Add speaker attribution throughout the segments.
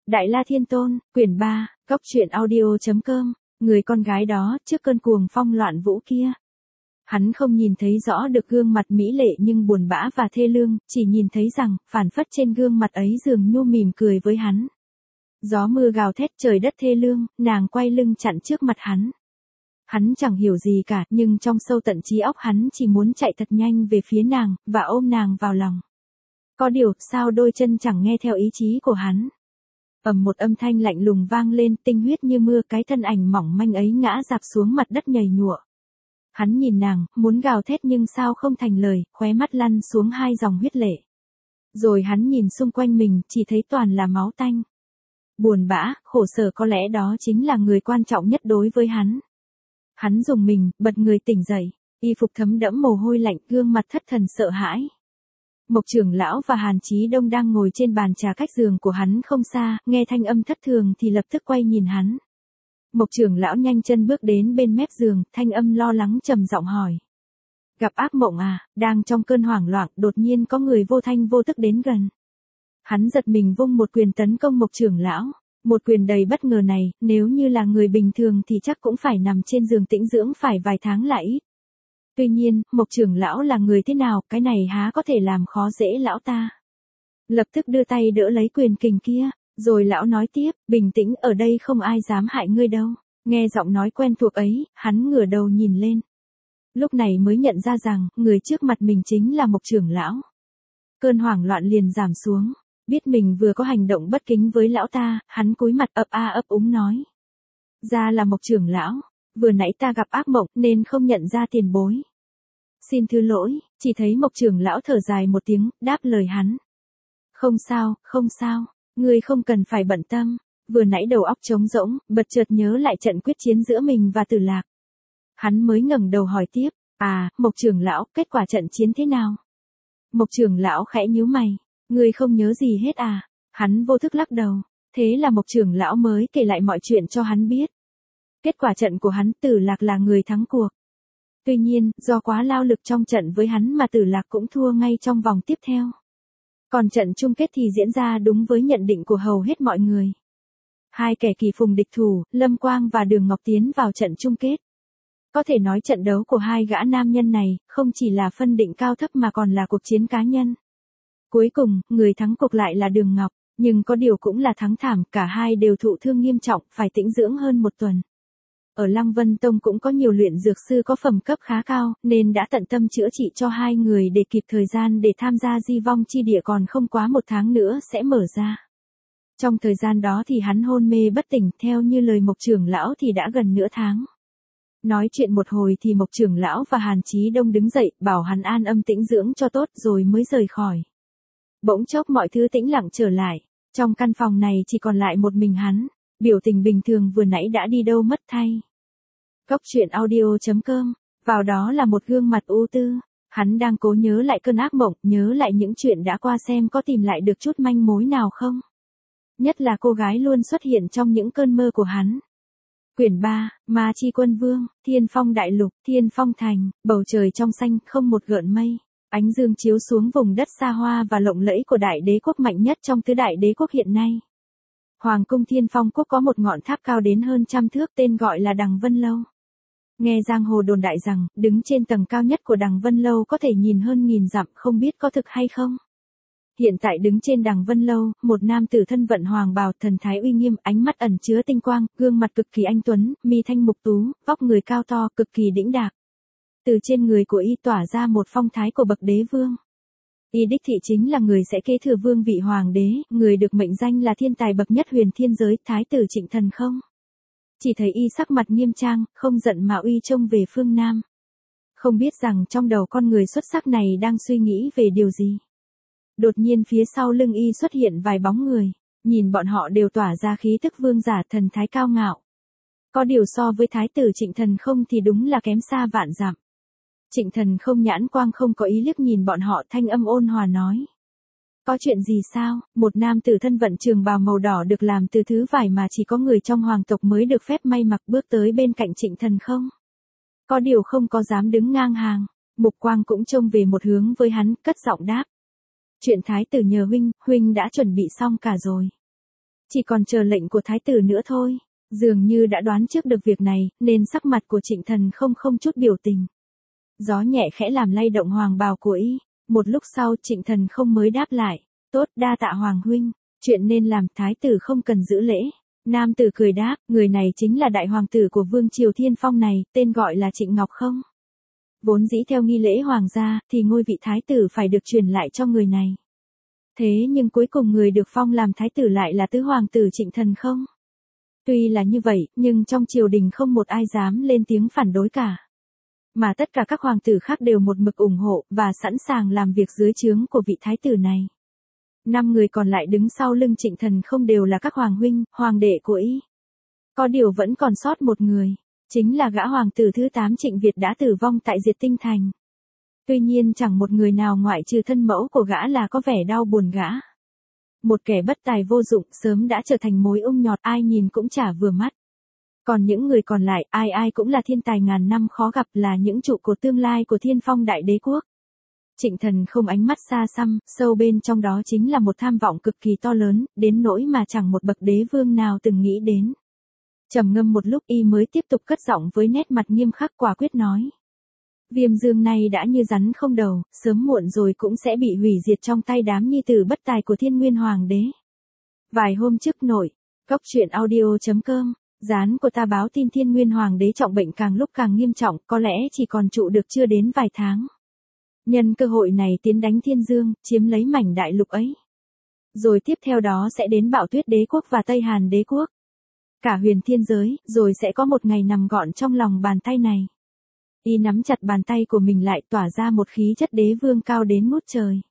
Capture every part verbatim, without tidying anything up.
Speaker 1: Đại La Thiên Tôn, quyển ba, Cốc truyện audio chấm com, người con gái đó, trước cơn cuồng phong loạn vũ kia. Hắn không nhìn thấy rõ được gương mặt mỹ lệ nhưng buồn bã và thê lương, chỉ nhìn thấy rằng, phản phất trên gương mặt ấy dường nhu mỉm cười với hắn. Gió mưa gào thét trời đất thê lương, nàng quay lưng chặn trước mặt hắn. Hắn chẳng hiểu gì cả, nhưng trong sâu tận trí óc hắn chỉ muốn chạy thật nhanh về phía nàng, và ôm nàng vào lòng. Có điều, sao đôi chân chẳng nghe theo ý chí của hắn. Ầm một âm thanh lạnh lùng vang lên, tinh huyết như mưa, cái thân ảnh mỏng manh ấy ngã rạp xuống mặt đất nhầy nhụa. Hắn nhìn nàng, muốn gào thét nhưng sao không thành lời, khóe mắt lăn xuống hai dòng huyết lệ. Rồi hắn nhìn xung quanh mình, chỉ thấy toàn là máu tanh. Buồn bã, khổ sở, có lẽ đó chính là người quan trọng nhất đối với hắn. Hắn rùng mình, bật người tỉnh dậy, y phục thấm đẫm mồ hôi lạnh, gương mặt thất thần sợ hãi. Mộc trưởng lão và Hàn Chí Đông đang ngồi trên bàn trà cách giường của hắn không xa, nghe thanh âm thất thường thì lập tức quay nhìn hắn. Mộc trưởng lão nhanh chân bước đến bên mép giường, thanh âm lo lắng trầm giọng hỏi. Gặp ác mộng à? Đang trong cơn hoảng loạn, đột nhiên có người vô thanh vô tức đến gần. Hắn giật mình vung một quyền tấn công Mộc trưởng lão. Một quyền đầy bất ngờ này, nếu như là người bình thường thì chắc cũng phải nằm trên giường tĩnh dưỡng phải vài tháng lại ít. Tuy nhiên, Mộc trưởng lão là người thế nào, cái này há có thể làm khó dễ lão ta. Lập tức đưa tay đỡ lấy quyền kình kia, rồi lão nói tiếp, bình tĩnh, ở đây không ai dám hại ngươi đâu. Nghe giọng nói quen thuộc ấy, hắn ngửa đầu nhìn lên. Lúc này mới nhận ra rằng, người trước mặt mình chính là Mộc trưởng lão. Cơn hoảng loạn liền giảm xuống. Biết mình vừa có hành động bất kính với lão ta, hắn cúi mặt ấp a ấp úng nói. Ra là Mộc trưởng lão, vừa nãy ta gặp ác mộng nên không nhận ra tiền bối. Xin thứ lỗi, chỉ thấy Mộc trưởng lão thở dài một tiếng, đáp lời hắn. Không sao, không sao, ngươi không cần phải bận tâm, vừa nãy đầu óc trống rỗng, bật chợt nhớ lại trận quyết chiến giữa mình và Tử Lạc. Hắn mới ngẩng đầu hỏi tiếp, à, Mộc trưởng lão, kết quả trận chiến thế nào? Mộc trưởng lão khẽ nhíu mày. Ngươi không nhớ gì hết à? Hắn vô thức lắc đầu. Thế là Mộc trưởng lão mới kể lại mọi chuyện cho hắn biết. Kết quả trận của hắn, Tử Lạc là người thắng cuộc. Tuy nhiên, do quá lao lực trong trận với hắn mà Tử Lạc cũng thua ngay trong vòng tiếp theo. Còn trận chung kết thì diễn ra đúng với nhận định của hầu hết mọi người. Hai kẻ kỳ phùng địch thủ, Lâm Quang và Đường Ngọc tiến vào trận chung kết. Có thể nói trận đấu của hai gã nam nhân này, không chỉ là phân định cao thấp mà còn là cuộc chiến cá nhân. Cuối cùng, người thắng cuộc lại là Đường Ngọc, nhưng có điều cũng là thắng thảm, cả hai đều thụ thương nghiêm trọng, phải tĩnh dưỡng hơn một tuần. Ở Lăng Vân Tông cũng có nhiều luyện dược sư có phẩm cấp khá cao, nên đã tận tâm chữa trị cho hai người để kịp thời gian để tham gia di vong chi địa, còn không quá một tháng nữa sẽ mở ra. Trong thời gian đó thì hắn hôn mê bất tỉnh, theo như lời Mộc trưởng lão thì đã gần nửa tháng. Nói chuyện một hồi thì Mộc trưởng lão và Hàn Chí Đông đứng dậy, bảo hắn an âm tĩnh dưỡng cho tốt rồi mới rời khỏi. Bỗng chốc mọi thứ tĩnh lặng trở lại, trong căn phòng này chỉ còn lại một mình hắn, biểu tình bình thường vừa nãy đã đi đâu mất thay. Cốc truyện audio chấm com, vào đó là một gương mặt u tư, hắn đang cố nhớ lại cơn ác mộng, nhớ lại những chuyện đã qua xem có tìm lại được chút manh mối nào không. Nhất là cô gái luôn xuất hiện trong những cơn mơ của hắn. Quyển ba, Ma Chi Quân Vương, Thiên Phong Đại Lục, Thiên Phong Thành, bầu trời trong xanh, không một gợn mây. Ánh dương chiếu xuống vùng đất xa hoa và lộng lẫy của đại đế quốc mạnh nhất trong tứ đại đế quốc hiện nay. Hoàng cung Thiên Phong quốc có một ngọn tháp cao đến hơn trăm thước tên gọi là Đằng Vân Lâu. Nghe giang hồ đồn đại rằng, đứng trên tầng cao nhất của Đằng Vân Lâu có thể nhìn hơn nghìn dặm, không biết có thực hay không. Hiện tại đứng trên Đằng Vân Lâu, một nam tử thân vận hoàng bào, thần thái uy nghiêm, ánh mắt ẩn chứa tinh quang, gương mặt cực kỳ anh tuấn, mi thanh mục tú, vóc người cao to, cực kỳ đĩnh đạc. Từ trên người của y tỏa ra một phong thái của bậc đế vương. Y đích thị chính là người sẽ kế thừa vương vị hoàng đế, người được mệnh danh là thiên tài bậc nhất huyền thiên giới, thái tử Trịnh Thần không. Chỉ thấy y sắc mặt nghiêm trang, không giận mà uy trông về phương Nam. Không biết rằng trong đầu con người xuất sắc này đang suy nghĩ về điều gì. Đột nhiên phía sau lưng y xuất hiện vài bóng người, nhìn bọn họ đều tỏa ra khí tức vương giả, thần thái cao ngạo. Có điều so với thái tử Trịnh Thần không thì đúng là kém xa vạn dặm. Trịnh Thần không nhãn quang không có ý liếc nhìn bọn họ, thanh âm ôn hòa nói. Có chuyện gì sao? Một nam tử thân vận trường bào màu đỏ được làm từ thứ vải mà chỉ có người trong hoàng tộc mới được phép may mặc bước tới bên cạnh Trịnh Thần không. Có điều không có dám đứng ngang hàng, mục quang cũng trông về một hướng với hắn, cất giọng đáp. Chuyện thái tử nhờ huynh, huynh đã chuẩn bị xong cả rồi. Chỉ còn chờ lệnh của thái tử nữa thôi. Dường như đã đoán trước được việc này, nên sắc mặt của Trịnh Thần không không chút biểu tình. Gió nhẹ khẽ làm lay động hoàng bào của y. Một lúc sau Trịnh Thần không mới đáp lại. Tốt, đa tạ hoàng huynh. Chuyện nên làm, thái tử không cần giữ lễ. Nam tử cười đáp, người này chính là đại hoàng tử của vương triều Thiên Phong này, tên gọi là Trịnh Ngọc không? Vốn dĩ theo nghi lễ hoàng gia, thì ngôi vị thái tử phải được truyền lại cho người này. Thế nhưng cuối cùng người được phong làm thái tử lại là tứ hoàng tử Trịnh Thần không? Tuy là như vậy, nhưng trong triều đình không một ai dám lên tiếng phản đối cả. Mà tất cả các hoàng tử khác đều một mực ủng hộ, và sẵn sàng làm việc dưới trướng của vị thái tử này. Năm người còn lại đứng sau lưng Trịnh Thần không đều là các hoàng huynh, hoàng đệ của y. Có điều vẫn còn sót một người, chính là gã hoàng tử thứ tám Trịnh Việt đã tử vong tại Diệt Tinh Thành. Tuy nhiên chẳng một người nào ngoại trừ thân mẫu của gã là có vẻ đau buồn gã. Một kẻ bất tài vô dụng sớm đã trở thành mối ung nhọt ai nhìn cũng chả vừa mắt. Còn những người còn lại ai ai cũng là thiên tài ngàn năm khó gặp, là những trụ cột tương lai của Thiên Phong Đại Đế Quốc. Trịnh Thần không ánh mắt xa xăm, sâu bên trong đó chính là một tham vọng cực kỳ to lớn, đến nỗi mà chẳng một bậc đế vương nào từng nghĩ đến. Trầm ngâm một lúc y mới tiếp tục cất giọng với nét mặt nghiêm khắc quả quyết nói. Viêm Dương này đã như rắn không đầu, sớm muộn rồi cũng sẽ bị hủy diệt trong tay đám nhi tử bất tài của Thiên Nguyên Hoàng đế. Vài hôm trước nội, Cốc Truyện Audio chấm com, gián của ta báo tin Thiên Nguyên Hoàng đế trọng bệnh càng lúc càng nghiêm trọng, có lẽ chỉ còn trụ được chưa đến vài tháng. Nhân cơ hội này tiến đánh Thiên Dương, chiếm lấy mảnh đại lục ấy. Rồi tiếp theo đó sẽ đến Bạo Tuyết Đế Quốc và Tây Hàn Đế Quốc. Cả huyền thiên giới, rồi sẽ có một ngày nằm gọn trong lòng bàn tay này. Y nắm chặt bàn tay của mình lại, tỏa ra một khí chất đế vương cao đến ngút trời.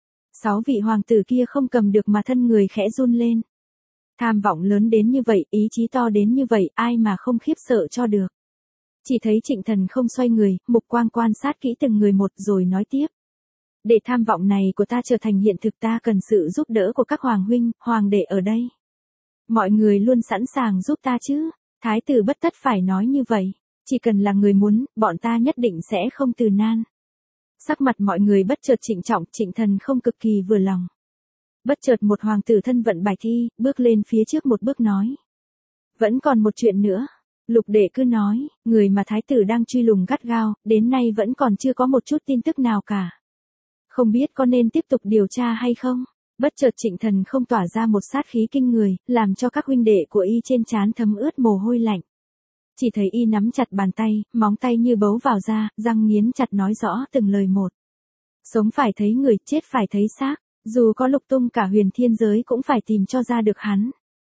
Speaker 1: Sáu vị hoàng tử kia không cầm được mà thân người khẽ run lên. Tham vọng lớn đến như vậy, ý chí to đến như vậy, ai mà không khiếp sợ cho được. Chỉ thấy Trịnh Thần không xoay người, mục quang quan sát kỹ từng người một rồi nói tiếp. Để tham vọng này của ta trở thành hiện thực, ta cần sự giúp đỡ của các hoàng huynh, hoàng đệ ở đây. Mọi người luôn sẵn sàng giúp ta chứ, thái tử bất tất phải nói như vậy. Chỉ cần là người muốn, bọn ta nhất định sẽ không từ nan. Sắc mặt mọi người bất chợt trịnh trọng, Trịnh Thần không cực kỳ vừa lòng. Bất chợt một hoàng tử thân vận bạch thi, bước lên phía trước một bước nói. Vẫn còn một chuyện nữa. Lục đệ cứ nói, người mà thái tử đang truy lùng gắt gao, đến nay vẫn còn chưa có một chút tin tức nào cả. Không biết có nên tiếp tục điều tra hay không? Bất chợt Trịnh Thần không tỏa ra một sát khí kinh người, làm cho các huynh đệ của y trên trán thấm ướt mồ hôi lạnh. Chỉ thấy y nắm chặt bàn tay, móng tay như bấu vào da, răng nghiến chặt nói rõ từng lời một. Sống phải thấy người, chết phải thấy xác, dù có lục tung cả huyền thiên giới cũng phải tìm cho ra được hắn.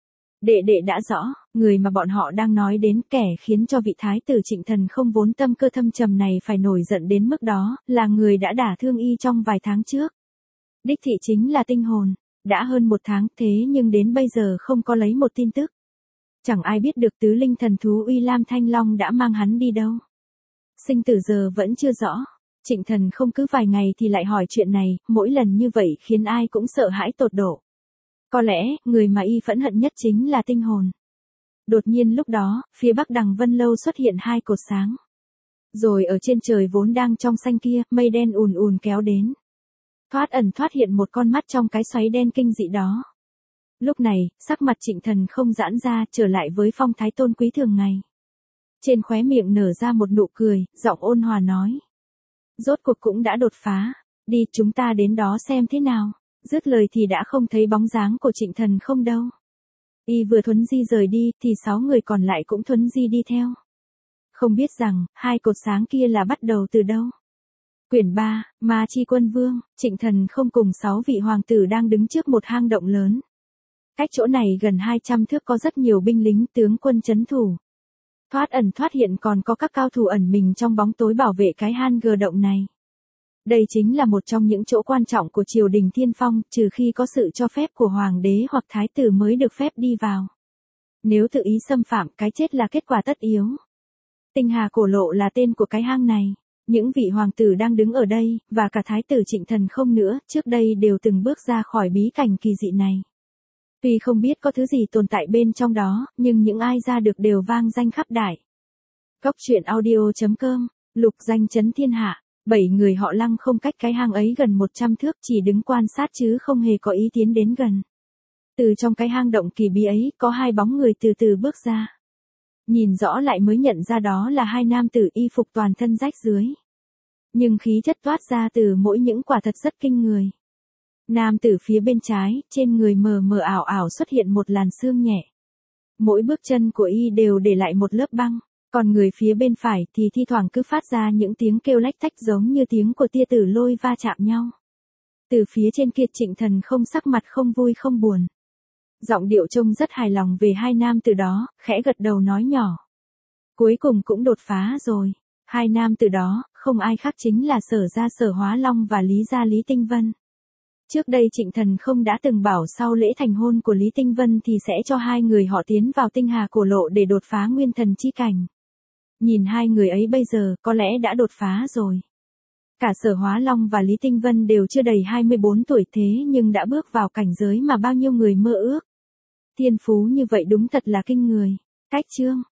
Speaker 1: Đệ đệ đã rõ, người mà bọn họ đang nói đến, kẻ khiến cho vị thái tử Trịnh Thần không vốn tâm cơ thâm trầm này phải nổi giận đến mức đó, là người đã đả thương y trong vài tháng trước. Đích thị chính là Tinh Hồn, đã hơn một tháng thế nhưng đến bây giờ không có lấy một tin tức. Chẳng ai biết được tứ linh thần thú Uy Lam Thanh Long đã mang hắn đi đâu. Sinh tử giờ vẫn chưa rõ. Trịnh Thần không cứ vài ngày thì lại hỏi chuyện này, mỗi lần như vậy khiến ai cũng sợ hãi tột độ. Có lẽ, người mà y phẫn hận nhất chính là Tinh Hồn. Đột nhiên lúc đó, phía bắc Đằng Vân Lâu xuất hiện hai cột sáng. Rồi ở trên trời vốn đang trong xanh kia, mây đen ùn ùn kéo đến. Thoát ẩn thoát hiện một con mắt trong cái xoáy đen kinh dị đó. Lúc này, sắc mặt Trịnh Thần không giãn ra, trở lại với phong thái tôn quý thường ngày. Trên khóe miệng nở ra một nụ cười, giọng ôn hòa nói. Rốt cuộc cũng đã đột phá, đi chúng ta đến đó xem thế nào. Dứt lời thì đã không thấy bóng dáng của Trịnh Thần không đâu. Y vừa thuấn di rời đi, thì sáu người còn lại cũng thuấn di đi theo. Không biết rằng, hai cột sáng kia là bắt đầu từ đâu. Quyển ba, Ma Chi Quân Vương, Trịnh Thần không cùng sáu vị hoàng tử đang đứng trước một hang động lớn. Cách chỗ này gần hai trăm thước có rất nhiều binh lính tướng quân trấn thủ. Thoát ẩn thoát hiện còn có các cao thủ ẩn mình trong bóng tối bảo vệ cái hang gờ động này. Đây chính là một trong những chỗ quan trọng của triều đình Thiên Phong, trừ khi có sự cho phép của hoàng đế hoặc thái tử mới được phép đi vào. Nếu tự ý xâm phạm, cái chết là kết quả tất yếu. Tinh Hà Cổ Lộ là tên của cái hang này. Những vị hoàng tử đang đứng ở đây, và cả thái tử Trịnh Thần không nữa, trước đây đều từng bước ra khỏi bí cảnh kỳ dị này. Tuy không biết có thứ gì tồn tại bên trong đó, nhưng những ai ra được đều vang danh khắp đại. Cốc Truyện Audio chấm com, lục danh chấn thiên hạ. Bảy người họ Lăng không cách cái hang ấy gần một trăm thước, chỉ đứng quan sát chứ không hề có ý tiến đến gần. Từ trong cái hang động kỳ bí ấy, có hai bóng người từ từ bước ra. Nhìn rõ lại mới nhận ra đó là hai nam tử y phục toàn thân rách rưới. Nhưng khí chất toát ra từ mỗi những quả thật rất kinh người. Nam tử phía bên trái, trên người mờ mờ ảo ảo xuất hiện một làn sương nhẹ. Mỗi bước chân của y đều để lại một lớp băng, còn người phía bên phải thì thi thoảng cứ phát ra những tiếng kêu lách tách giống như tiếng của tia tử lôi va chạm nhau. Từ phía trên kia Trịnh Thần không sắc mặt không vui không buồn. Giọng điệu trông rất hài lòng về hai nam từ đó, khẽ gật đầu nói nhỏ. Cuối cùng cũng đột phá rồi. Hai nam từ đó, không ai khác chính là Sở Gia Sở Hóa Long và Lý Gia Lý Tinh Vân. Trước đây Trịnh Thần không đã từng bảo sau lễ thành hôn của Lý Tinh Vân thì sẽ cho hai người họ tiến vào tinh hà cổ lộ để đột phá nguyên thần chi cảnh. Nhìn hai người ấy bây giờ có lẽ đã đột phá rồi. Cả Sở Hóa Long và Lý Tinh Vân đều chưa đầy hai mươi bốn tuổi thế nhưng đã bước vào cảnh giới mà bao nhiêu người mơ ước. Thiên phú như vậy đúng thật là kinh người. Cách chương